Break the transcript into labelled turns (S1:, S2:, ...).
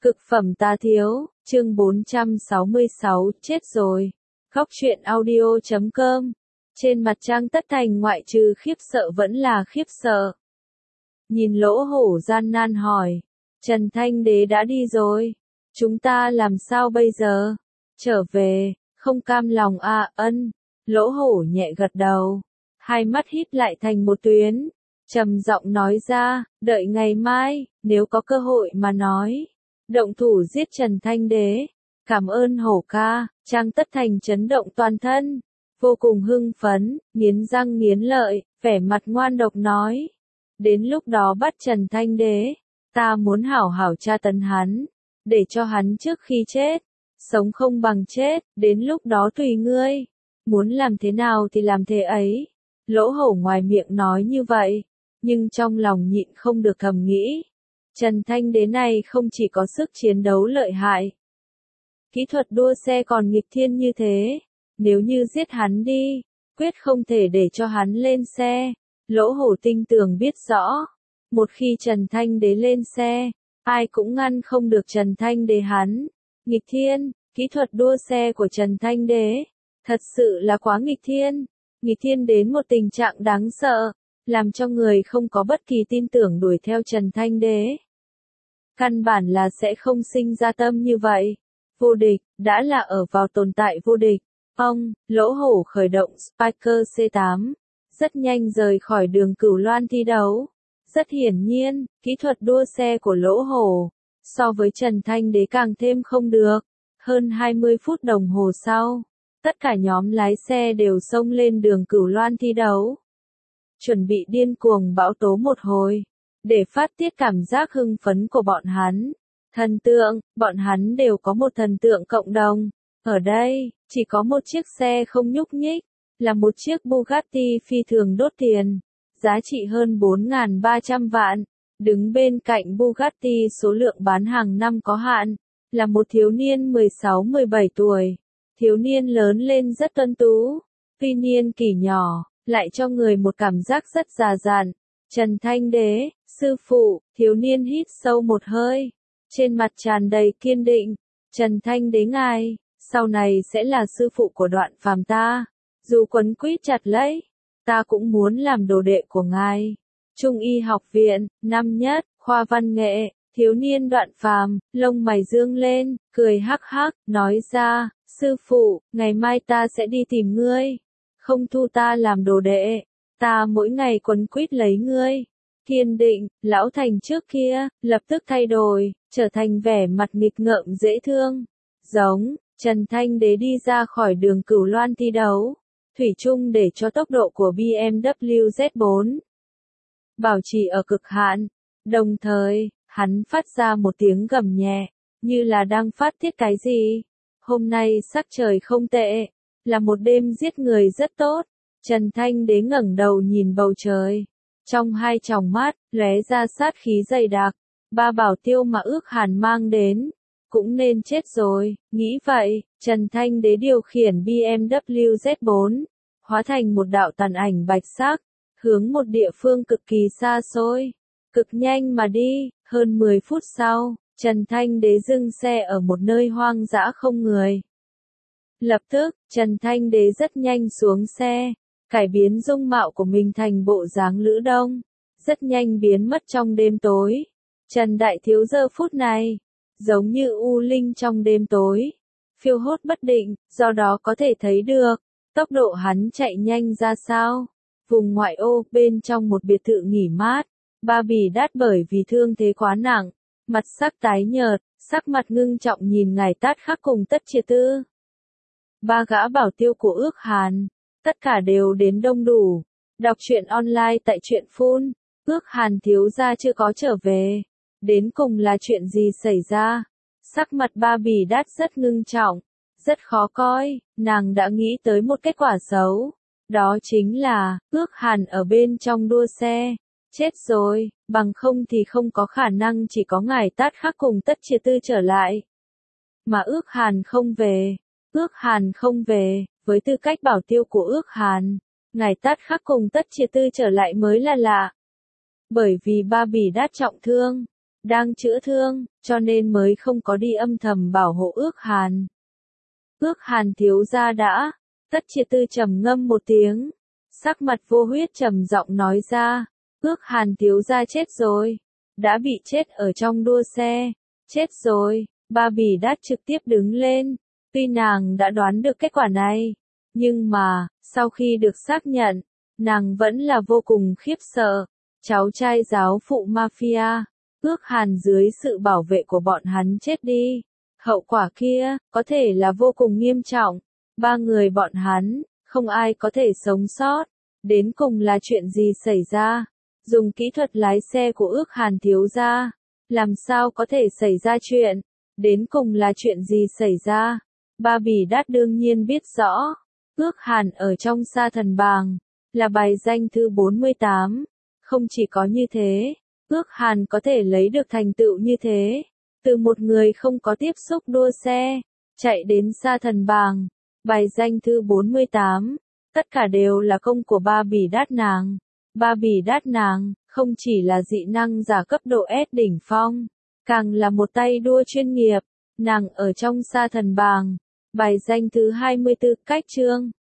S1: Cực phẩm tá thiếu, chương 466, chết rồi. Góc truyện audio.com. Trên mặt Trang Tất Thành ngoại trừ khiếp sợ vẫn là khiếp sợ. Nhìn Lỗ Hổ gian nan hỏi, Trần Thanh Đế đã đi rồi, chúng ta làm sao bây giờ? Trở về, không cam lòng à? Ân. Lỗ Hổ nhẹ gật đầu, hai mắt híp lại thành một tuyến, trầm giọng nói ra, đợi ngày mai, nếu có cơ hội mà nói, động thủ giết Trần Thanh Đế. Cảm ơn Hổ ca. Trang Tất Thành chấn động toàn thân, vô cùng hưng phấn, nghiến răng nghiến lợi, vẻ mặt ngoan độc nói, đến lúc đó bắt Trần Thanh Đế, ta muốn hảo hảo tra tấn hắn, để cho hắn trước khi chết, sống không bằng chết, đến lúc đó tùy ngươi, muốn làm thế nào thì làm thế ấy. Lỗ Hổ ngoài miệng nói như vậy, nhưng trong lòng nhịn không được thầm nghĩ, Trần Thanh Đế này không chỉ có sức chiến đấu lợi hại, kỹ thuật đua xe còn nghịch thiên như thế, nếu như giết hắn đi, quyết không thể để cho hắn lên xe. Lỗ Hổ tinh tường biết rõ, một khi Trần Thanh Đế lên xe, ai cũng ngăn không được Trần Thanh Đế hắn. Nghịch thiên, kỹ thuật đua xe của Trần Thanh Đế, thật sự là quá nghịch thiên đến một tình trạng đáng sợ, làm cho người không có bất kỳ tin tưởng đuổi theo Trần Thanh Đế. Căn bản là sẽ không sinh ra tâm như vậy. Vô địch, đã là ở vào tồn tại vô địch. Lỗ Hổ khởi động Spiker C8, rất nhanh rời khỏi đường Cửu Loan thi đấu. Rất hiển nhiên, kỹ thuật đua xe của Lỗ Hổ, so với Trần Thanh Đế càng thêm không được. Hơn 20 phút đồng hồ sau, tất cả nhóm lái xe đều xông lên đường Cửu Loan thi đấu. Chuẩn bị điên cuồng bão tố một hồi, để phát tiết cảm giác hưng phấn của bọn hắn. Thần tượng, bọn hắn đều có một thần tượng cộng đồng. Ở đây, chỉ có một chiếc xe không nhúc nhích, là một chiếc Bugatti phi thường đốt tiền, giá trị hơn 4.300 vạn. Đứng bên cạnh Bugatti số lượng bán hàng năm có hạn, là một thiếu niên 16-17 tuổi. Thiếu niên lớn lên rất tuấn tú, tuy niên kỷ nhỏ, lại cho người một cảm giác rất già dặn. Trần Thanh Đế, sư phụ, thiếu niên hít sâu một hơi, trên mặt tràn đầy kiên định. Trần Thanh Đế ngài, sau này sẽ là sư phụ của Đoạn Phàm ta, dù quấn quýt chặt lấy, ta cũng muốn làm đồ đệ của ngài. Trung y học viện, năm nhất, khoa văn nghệ, thiếu niên Đoạn Phàm, lông mày dương lên, cười hắc hắc, nói ra, sư phụ, ngày mai ta sẽ đi tìm ngươi, không thu ta làm đồ đệ, ta mỗi ngày quấn quýt lấy ngươi. Kiên định, lão thành trước kia, lập tức thay đổi, trở thành vẻ mặt nghịch ngợm dễ thương. Giống, Trần Thanh Đế đi ra khỏi đường Cửu Loan thi đấu, thủy chung để cho tốc độ của BMW Z4 bảo trì ở cực hạn. Đồng thời, hắn phát ra một tiếng gầm nhẹ, như là đang phát tiết cái gì. Hôm nay sắc trời không tệ, là một đêm giết người rất tốt. Trần Thanh Đế ngẩng đầu nhìn bầu trời. Trong hai tròng mắt, lóe ra sát khí dày đặc, ba bảo tiêu mà Ước Hàn mang đến, cũng nên chết rồi. Nghĩ vậy, Trần Thanh Đế điều khiển BMW Z4, hóa thành một đạo tàn ảnh bạch sắc, hướng một địa phương cực kỳ xa xôi, cực nhanh mà đi. Hơn 10 phút sau, Trần Thanh Đế dừng xe ở một nơi hoang dã không người. Lập tức, Trần Thanh Đế rất nhanh xuống xe, cải biến dung mạo của mình thành bộ dáng Lữ Đông, rất nhanh biến mất trong đêm tối. Trần Đại Thiếu giờ phút này, giống như u linh trong đêm tối, phiêu hốt bất định, do đó có thể thấy được, tốc độ hắn chạy nhanh ra sao. Vùng ngoại ô, bên trong một biệt thự nghỉ mát, Ba Bì Đát bởi vì thương thế quá nặng, mặt sắc tái nhợt, sắc mặt ngưng trọng nhìn Ngải Tát Khắc cùng Tất Triệt Tư. Ba gã bảo tiêu của Ước Hàn, tất cả đều đến đông đủ. Đọc truyện online tại truyện Phun. Ước Hàn thiếu gia chưa có trở về. Đến cùng là chuyện gì xảy ra? Sắc mặt Ba Bì Đát rất ngưng trọng, rất khó coi. Nàng đã nghĩ tới một kết quả xấu. Đó chính là, Ước Hàn ở bên trong đua xe. Chết rồi, bằng không thì không có khả năng chỉ có Ngải Tát Khắc cùng Tất Triệt Tư trở lại. Mà Ước Hàn không về. Ước Hàn không về, với tư cách bảo tiêu của Ước Hàn, Ngải Tát Khắc cùng Tất Triệt Tư trở lại mới là lạ. Bởi vì Ba Bì Đát trọng thương, đang chữa thương, cho nên mới không có đi âm thầm bảo hộ Ước Hàn. Ước Hàn thiếu gia đã, Tất Triệt Tư trầm ngâm một tiếng, sắc mặt vô huyết trầm giọng nói ra, Ước Hàn thiếu gia chết rồi, đã bị chết ở trong đua xe, chết rồi. Ba Bì Đát trực tiếp đứng lên, tuy nàng đã đoán được kết quả này, nhưng mà, sau khi được xác nhận, nàng vẫn là vô cùng khiếp sợ. Cháu trai giáo phụ mafia, Ước Hàn dưới sự bảo vệ của bọn hắn chết đi. Hậu quả kia, có thể là vô cùng nghiêm trọng. Ba người bọn hắn, không ai có thể sống sót. Đến cùng là chuyện gì xảy ra? Dùng kỹ thuật lái xe của Ước Hàn thiếu gia, làm sao có thể xảy ra chuyện? Đến cùng là chuyện gì xảy ra? Ba Bì Đát đương nhiên biết rõ. Ước Hàn ở trong Sa Thần Bàng, là bài danh thứ 48. Không chỉ có như thế, Ước Hàn có thể lấy được thành tựu như thế. Từ một người không có tiếp xúc đua xe, chạy đến Sa Thần Bàng, bài danh thứ 48. Tất cả đều là công của Ba Bì Đát nàng. Ba Bì Đát nàng, không chỉ là dị năng giả cấp độ S đỉnh phong, càng là một tay đua chuyên nghiệp. Nàng ở trong Sa Thần Bàng, bài danh thứ 24, cách chương.